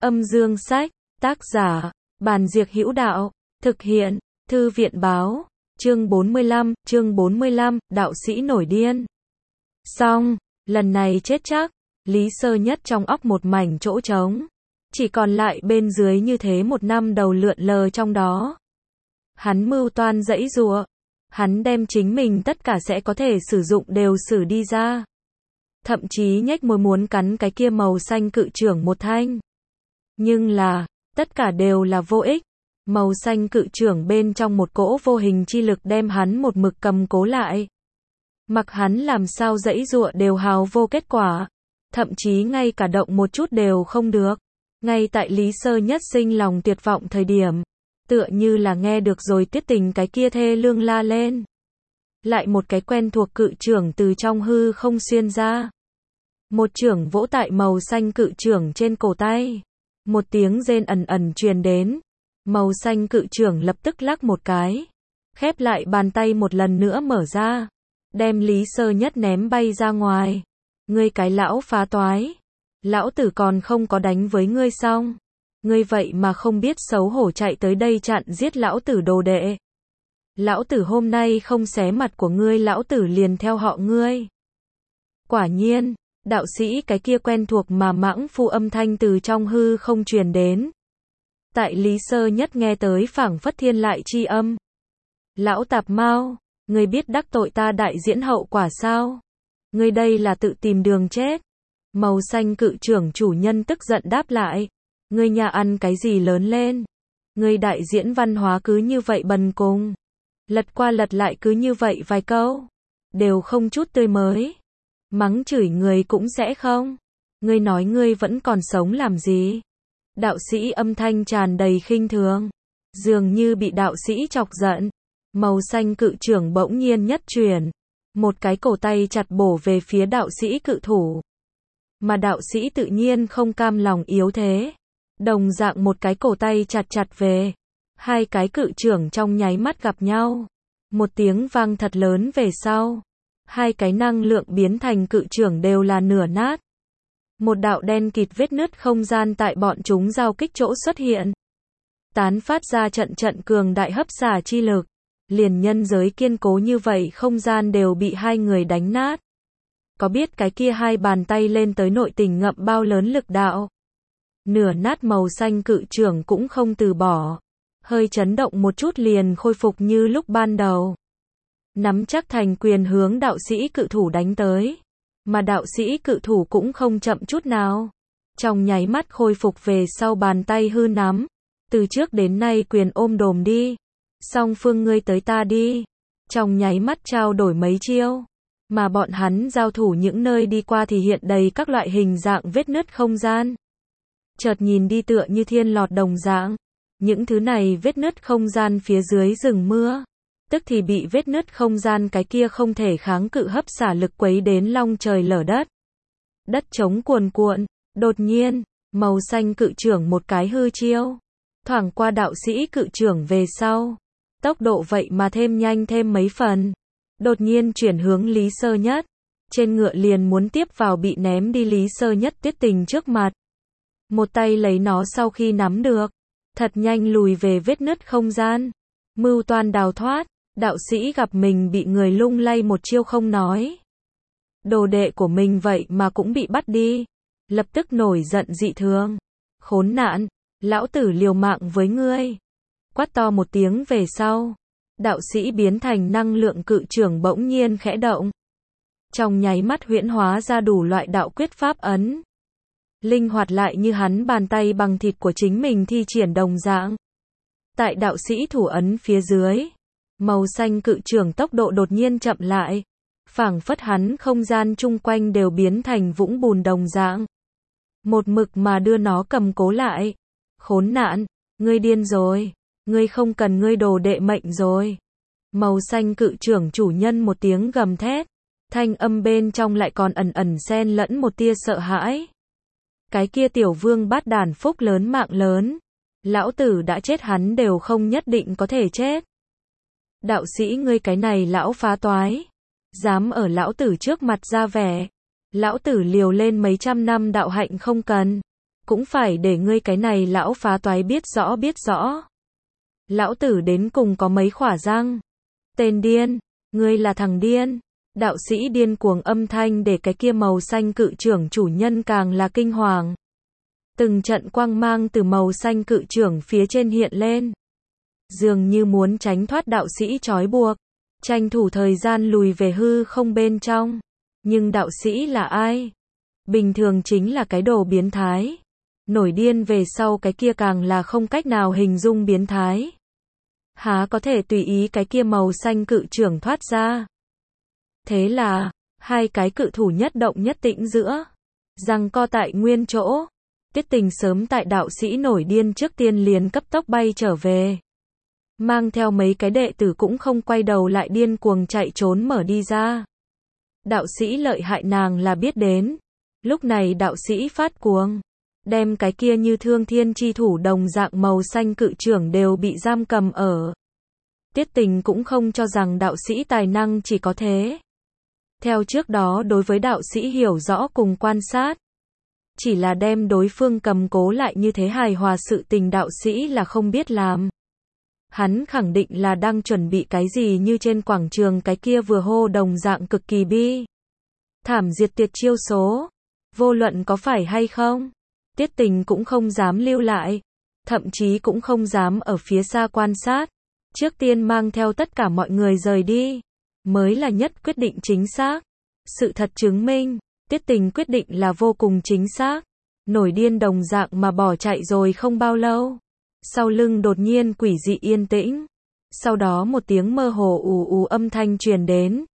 Âm dương sách, tác giả, Bàn Diệc Hữu Đạo, thực hiện, Thư viện báo, chương 45, đạo sĩ nổi điên. Xong, lần này chết chắc, Lý Sơ Nhất trong óc một mảnh chỗ trống. Chỉ còn lại bên dưới như thế một năm đầu lượn lờ trong đó. Hắn mưu toan giãy giụa, hắn đem chính mình tất cả sẽ có thể sử dụng đều sử đi ra. Thậm chí nhếch môi muốn cắn cái kia màu xanh cự chưởng một thanh. Nhưng là, tất cả đều là vô ích. Màu xanh cự chưởng bên trong một cỗ vô hình chi lực đem hắn một mực cầm cố lại. Mặc hắn làm sao giãy giụa đều hào vô kết quả. Thậm chí ngay cả động một chút đều không được. Ngay tại Lý Sơ Nhất sinh lòng tuyệt vọng thời điểm, tựa như là nghe được rồi Tiết Tình cái kia thê lương la lên. Lại một cái quen thuộc cự chưởng từ trong hư không xuyên ra. Một chưởng vỗ tại màu xanh cự chưởng trên cổ tay. Một tiếng rên ẩn ẩn truyền đến. Màu xanh cự chưởng lập tức lắc một cái. Khép lại bàn tay một lần nữa mở ra. Đem Lý Sơ Nhất ném bay ra ngoài. Ngươi cái lão phá toái. Lão tử còn không có đánh với ngươi xong. Ngươi vậy mà không biết xấu hổ chạy tới đây chặn giết lão tử đồ đệ. Lão tử hôm nay không xé mặt của ngươi, lão tử liền theo họ ngươi. Quả nhiên, đạo sĩ cái kia quen thuộc mà mãng phu âm thanh từ trong hư không truyền đến. Tại Lý Sơ Nhất nghe tới phảng phất thiên lại chi âm. Lão tạp mao, ngươi biết đắc tội ta đại diễn hậu quả sao? Ngươi đây là tự tìm đường chết. Màu xanh cự chưởng chủ nhân tức giận đáp lại. Ngươi nhà ăn cái gì lớn lên? Ngươi đại diễn văn hóa cứ như vậy bần cùng. Lật qua lật lại cứ như vậy vài câu. Đều không chút tươi mới. Mắng chửi người cũng sẽ không. Ngươi nói ngươi vẫn còn sống làm gì? Đạo sĩ âm thanh tràn đầy khinh thường. Dường như bị đạo sĩ chọc giận. Màu xanh cự chưởng bỗng nhiên nhất chuyển. Một cái cổ tay chặt bổ về phía đạo sĩ cự thủ. Mà đạo sĩ tự nhiên không cam lòng yếu thế. Đồng dạng một cái cổ tay chặt về. Hai cái cự chưởng trong nháy mắt gặp nhau. Một tiếng vang thật lớn về sau. Hai cái năng lượng biến thành cự chưởng đều là nửa nát. Một đạo đen kịt vết nứt không gian tại bọn chúng giao kích chỗ xuất hiện. Tán phát ra trận cường đại hấp xả chi lực. Liền nhân giới kiên cố như vậy không gian đều bị hai người đánh nát. Có biết cái kia hai bàn tay lên tới nội tình ngậm bao lớn lực đạo. Nửa nát màu xanh cự chưởng cũng không từ bỏ. Hơi chấn động một chút liền khôi phục như lúc ban đầu. Nắm chắc thành quyền hướng đạo sĩ cự thủ đánh tới. Mà đạo sĩ cự thủ cũng không chậm chút nào. Trong nháy mắt khôi phục về sau bàn tay hư nắm. Từ trước đến nay quyền ôm đồm đi. Song phương ngươi tới ta đi. Trong nháy mắt trao đổi mấy chiêu. Mà bọn hắn giao thủ những nơi đi qua thì hiện đầy các loại hình dạng vết nứt không gian. Chợt nhìn đi tựa như thiên lọt đồng dạng. Những thứ này vết nứt không gian phía dưới rừng mưa. Tức thì bị vết nứt không gian cái kia không thể kháng cự hấp xả lực quấy đến long trời lở đất. Đất trống cuồn cuộn. Đột nhiên, màu xanh cự chưởng một cái hư chiêu. Thoảng qua đạo sĩ cự chưởng về sau. Tốc độ vậy mà thêm nhanh thêm mấy phần. Đột nhiên chuyển hướng Lý Sơ Nhất. Trên ngựa liền muốn tiếp vào bị ném đi Lý Sơ Nhất Tiết Tình trước mặt. Một tay lấy nó sau khi nắm được. Thật nhanh lùi về vết nứt không gian. Mưu toan đào thoát. Đạo sĩ gặp mình bị người lung lay một chiêu không nói. Đồ đệ của mình vậy mà cũng bị bắt đi. Lập tức nổi giận dị thường. Khốn nạn. Lão tử liều mạng với ngươi. Quát to một tiếng về sau. Đạo sĩ biến thành năng lượng cự chưởng bỗng nhiên khẽ động. Trong nháy mắt huyễn hóa ra đủ loại đạo quyết pháp ấn. Linh hoạt lại như hắn bàn tay bằng thịt của chính mình thi triển đồng dạng. Tại đạo sĩ thủ ấn phía dưới. Màu xanh cự chưởng tốc độ đột nhiên chậm lại. Phảng phất hắn không gian chung quanh đều biến thành vũng bùn đồng dạng. Một mực mà đưa nó cầm cố lại. Khốn nạn, ngươi điên rồi. Ngươi không cần ngươi đồ đệ mệnh rồi. Màu xanh cự chưởng chủ nhân một tiếng gầm thét. Thanh âm bên trong lại còn ẩn ẩn xen lẫn một tia sợ hãi. Cái kia tiểu vương bát đàn phúc lớn mạng lớn. Lão tử đã chết hắn đều không nhất định có thể chết. Đạo sĩ ngươi cái này lão phá toái. Dám ở lão tử trước mặt ra vẻ. Lão tử liều lên mấy trăm năm đạo hạnh không cần. cũng phải để ngươi cái này lão phá toái biết rõ. Lão tử đến cùng có mấy khỏa răng. Tên điên, ngươi là thằng điên. Đạo sĩ điên cuồng âm thanh để cái kia màu xanh cự trưởng chủ nhân càng là kinh hoàng. Từng trận quang mang từ màu xanh cự trưởng phía trên hiện lên. Dường như muốn tránh thoát đạo sĩ trói buộc. Tranh thủ thời gian lùi về hư không bên trong. Nhưng đạo sĩ là ai? Bình thường chính là cái đồ biến thái. Nổi điên về sau cái kia càng là không cách nào hình dung biến thái. Há có thể tùy ý cái kia màu xanh cự trưởng thoát ra. Thế là, hai cái cự thủ nhất động nhất tĩnh giữa. Giằng co tại nguyên chỗ. Tiết Tình sớm tại đạo sĩ nổi điên trước tiên liền cấp tốc bay trở về. Mang theo mấy cái đệ tử cũng không quay đầu lại điên cuồng chạy trốn mở đi ra. Đạo sĩ lợi hại nàng là biết đến. Lúc này đạo sĩ phát cuồng. Đem cái kia như thương thiên chi thủ đồng dạng màu xanh cự trưởng đều bị giam cầm ở. Tiết Tình cũng không cho rằng đạo sĩ tài năng chỉ có thế. Theo trước đó đối với đạo sĩ hiểu rõ cùng quan sát. Chỉ là đem đối phương cầm cố lại như thế hài hòa sự tình đạo sĩ là không biết làm. Hắn khẳng định là đang chuẩn bị cái gì như trên quảng trường cái kia vừa hô đồng dạng cực kỳ bi. Thảm diệt tuyệt chiêu số. Vô luận có phải hay không. Tiết Tình cũng không dám lưu lại. Thậm chí cũng không dám ở phía xa quan sát. Trước tiên mang theo tất cả mọi người rời đi. Mới là nhất quyết định chính xác. Sự thật chứng minh. Tiết Tình quyết định là vô cùng chính xác. Nổi điên đồng dạng mà bỏ chạy rồi không bao lâu. Sau lưng đột nhiên quỷ dị yên tĩnh. Sau đó một tiếng mơ hồ ù ù âm thanh truyền đến.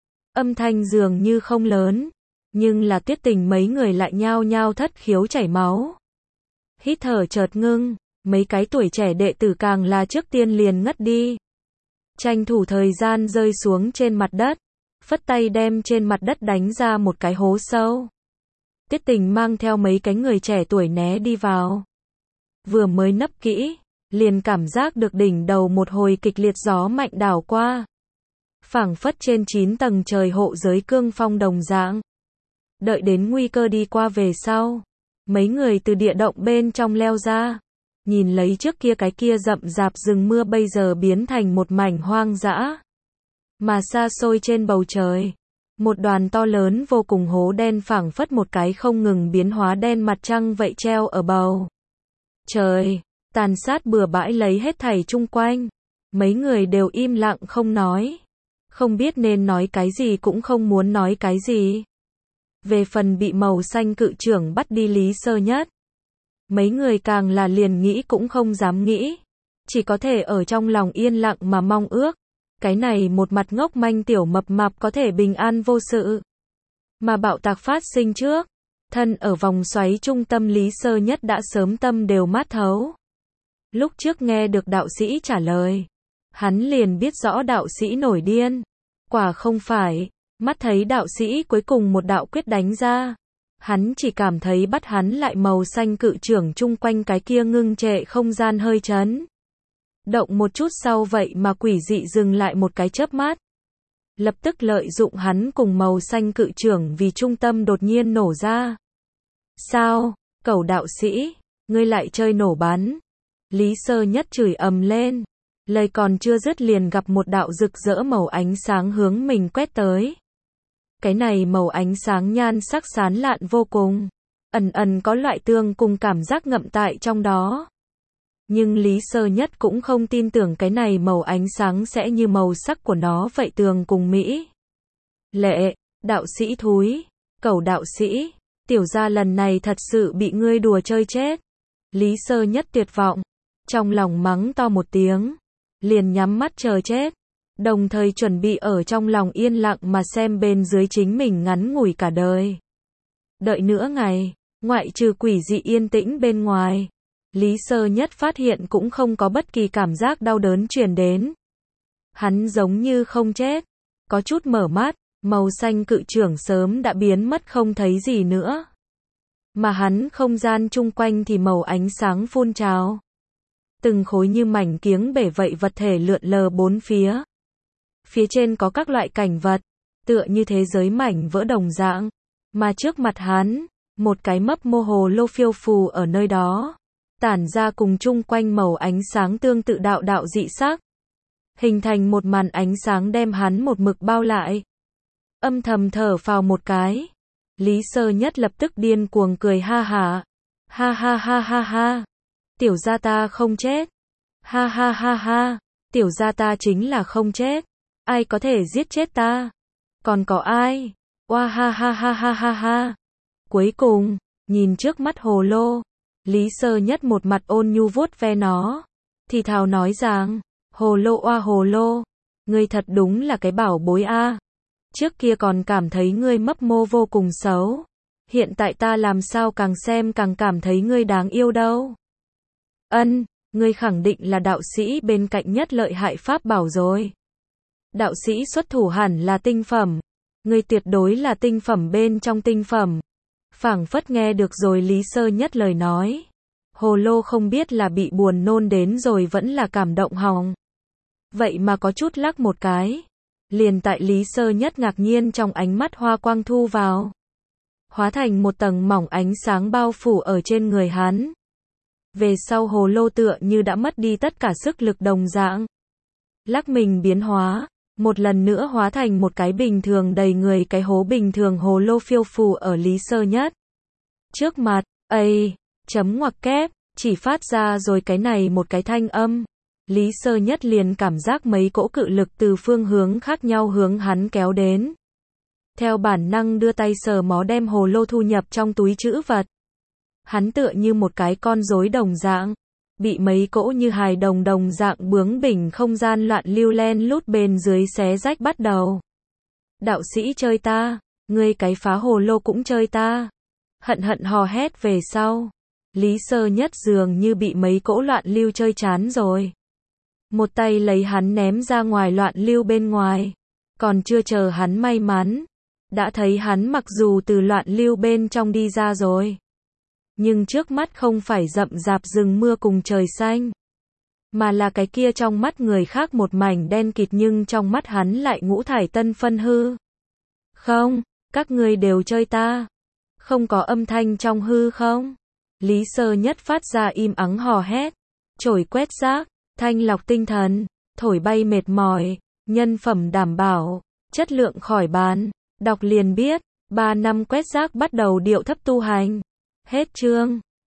Âm thanh dường như không lớn. Nhưng là Tiết Tình mấy người lại nhao nhao thất khiếu chảy máu. Hít thở chợt ngưng. Mấy cái tuổi trẻ đệ tử càng là trước tiên liền ngất đi. Tranh thủ thời gian rơi xuống trên mặt đất. Phất tay đem trên mặt đất đánh ra một cái hố sâu. Tiết Tình mang theo mấy cái người trẻ tuổi né đi vào. Vừa mới nấp kỹ, liền cảm giác được đỉnh đầu một hồi kịch liệt gió mạnh đảo qua. Phảng phất trên 9 tầng trời hộ giới cương phong đồng dạng. Đợi đến nguy cơ đi qua về sau. Mấy người từ địa động bên trong leo ra. Nhìn lấy trước kia cái kia rậm rạp rừng mưa bây giờ biến thành một mảnh hoang dã. Mà xa xôi trên bầu trời. Một đoàn to lớn vô cùng hố đen phảng phất một cái không ngừng biến hóa đen mặt trăng vậy treo ở bầu trời, tàn sát bừa bãi lấy hết thảy chung quanh. Mấy người đều im lặng không nói. Không biết nên nói cái gì cũng không muốn nói cái gì. Về phần bị màu xanh cự trưởng bắt đi Lý Sơ Nhất. Mấy người càng là liền nghĩ cũng không dám nghĩ. Chỉ có thể ở trong lòng yên lặng mà mong ước. Cái này một mặt ngốc manh tiểu mập mạp có thể bình an vô sự. Mà bạo tạc phát sinh trước. Thân ở vòng xoáy trung tâm Lý Sơ Nhất đã sớm tâm đều mát thấu. Lúc trước nghe được đạo sĩ trả lời. Hắn liền biết rõ đạo sĩ nổi điên. Quả không phải. Mắt thấy đạo sĩ cuối cùng một đạo quyết đánh ra. Hắn chỉ cảm thấy bắt hắn lại màu xanh cự trưởng chung quanh cái kia ngưng trệ không gian hơi chấn. Động một chút sau vậy mà quỷ dị dừng lại một cái chớp mắt. Lập tức lợi dụng hắn cùng màu xanh cự trưởng vì trung tâm đột nhiên nổ ra. Sao, cẩu đạo sĩ, ngươi lại chơi nổ bắn. Lý Sơ Nhất chửi ầm lên. Lời còn chưa dứt liền gặp một đạo rực rỡ màu ánh sáng hướng mình quét tới. Cái này màu ánh sáng nhan sắc sán lạn vô cùng. Ẩn ẩn có loại tương cùng cảm giác ngậm tại trong đó. Nhưng Lý Sơ Nhất cũng không tin tưởng cái này màu ánh sáng sẽ như màu sắc của nó vậy tường cùng mỹ. Lệ, đạo sĩ thúi, cẩu đạo sĩ, tiểu gia lần này thật sự bị ngươi đùa chơi chết. Lý Sơ Nhất tuyệt vọng, trong lòng mắng to một tiếng, liền nhắm mắt chờ chết, đồng thời chuẩn bị ở trong lòng yên lặng mà xem bên dưới chính mình ngắn ngủi cả đời. Đợi nửa ngày, ngoại trừ quỷ dị yên tĩnh bên ngoài. Lý Sơ Nhất phát hiện cũng không có bất kỳ cảm giác đau đớn truyền đến. Hắn giống như không chết. Có chút mở mắt, màu xanh cự trưởng sớm đã biến mất không thấy gì nữa. Mà hắn không gian chung quanh thì màu ánh sáng phun trào. Từng khối như mảnh kiếng bể vậy vật thể lượn lờ bốn phía. Phía trên có các loại cảnh vật, tựa như thế giới mảnh vỡ đồng dạng. Mà trước mặt hắn, Một cái mấp mô hồ lô phiêu phù ở nơi đó, tản ra cùng chung quanh màu ánh sáng tương tự đạo đạo dị sắc, hình thành một màn ánh sáng đem hắn một mực bao lại. Âm thầm thở phào một cái, Lý Sơ Nhất lập tức điên cuồng cười ha hả. Ha ha ha ha ha. Tiểu gia ta không chết. Ha ha ha ha. Tiểu gia ta chính là không chết. Ai có thể giết chết ta? Còn có ai? Oa ha ha ha ha ha ha. Cuối cùng, nhìn trước mắt hồ lô, Lý Sơ Nhất một mặt ôn nhu vuốt ve nó, thì thào nói rằng, hồ lô oa hồ lô, ngươi thật đúng là cái bảo bối a. Trước kia còn cảm thấy ngươi mấp mô vô cùng xấu, hiện tại ta làm sao càng xem càng cảm thấy ngươi đáng yêu đâu. Ân, ngươi khẳng định là đạo sĩ bên cạnh nhất lợi hại pháp bảo rồi. Đạo sĩ xuất thủ hẳn là tinh phẩm, ngươi tuyệt đối là tinh phẩm bên trong tinh phẩm. Phảng phất nghe được rồi Lý Sơ Nhất lời nói. Hồ lô không biết là bị buồn nôn đến rồi vẫn là cảm động hòng. Vậy mà có chút lắc một cái. Liền tại Lý Sơ Nhất ngạc nhiên trong ánh mắt hoa quang thu vào. Hóa thành một tầng mỏng ánh sáng bao phủ ở trên người hắn. Về sau hồ lô tựa như đã mất đi tất cả sức lực đồng dạng. Lắc mình biến hóa. Một lần nữa hóa thành một cái bình thường đầy người cái hố bình thường hồ lô phiêu phù ở Lý Sơ Nhất. Trước mặt, chấm ngoặc kép, chỉ phát ra rồi cái này một cái thanh âm. Lý Sơ Nhất liền cảm giác mấy cỗ cự lực từ phương hướng khác nhau hướng hắn kéo đến. Theo bản năng đưa tay sờ mó đem hồ lô thu nhập trong túi trữ vật. Hắn tựa như một cái con rối đồng dạng. Bị mấy cỗ như hài đồng đồng dạng bướng bỉnh không gian loạn lưu len lút bên dưới xé rách bắt đầu. Đạo sĩ chơi ta, ngươi cái phá hồ lô cũng chơi ta. Hận hận hò hét về sau. Lý Sơ Nhất dường như bị mấy cỗ loạn lưu chơi chán rồi. Một tay lấy hắn ném ra ngoài loạn lưu bên ngoài. Còn chưa chờ hắn may mắn. Đã thấy hắn mặc dù từ loạn lưu bên trong đi ra rồi. Nhưng trước mắt không phải rậm rạp rừng mưa cùng trời xanh. Mà là cái kia trong mắt người khác một mảnh đen kịt nhưng trong mắt hắn lại ngũ thải tân phân hư. Không, các ngươi đều chơi ta. Không có âm thanh trong hư không? Lý Sơ Nhất phát ra im ắng hò hét. Chổi quét rác, thanh lọc tinh thần, thổi bay mệt mỏi, nhân phẩm đảm bảo, chất lượng khỏi bàn. Đọc liền biết, 3 năm quét rác bắt đầu điệu thấp tu hành. Hết chương.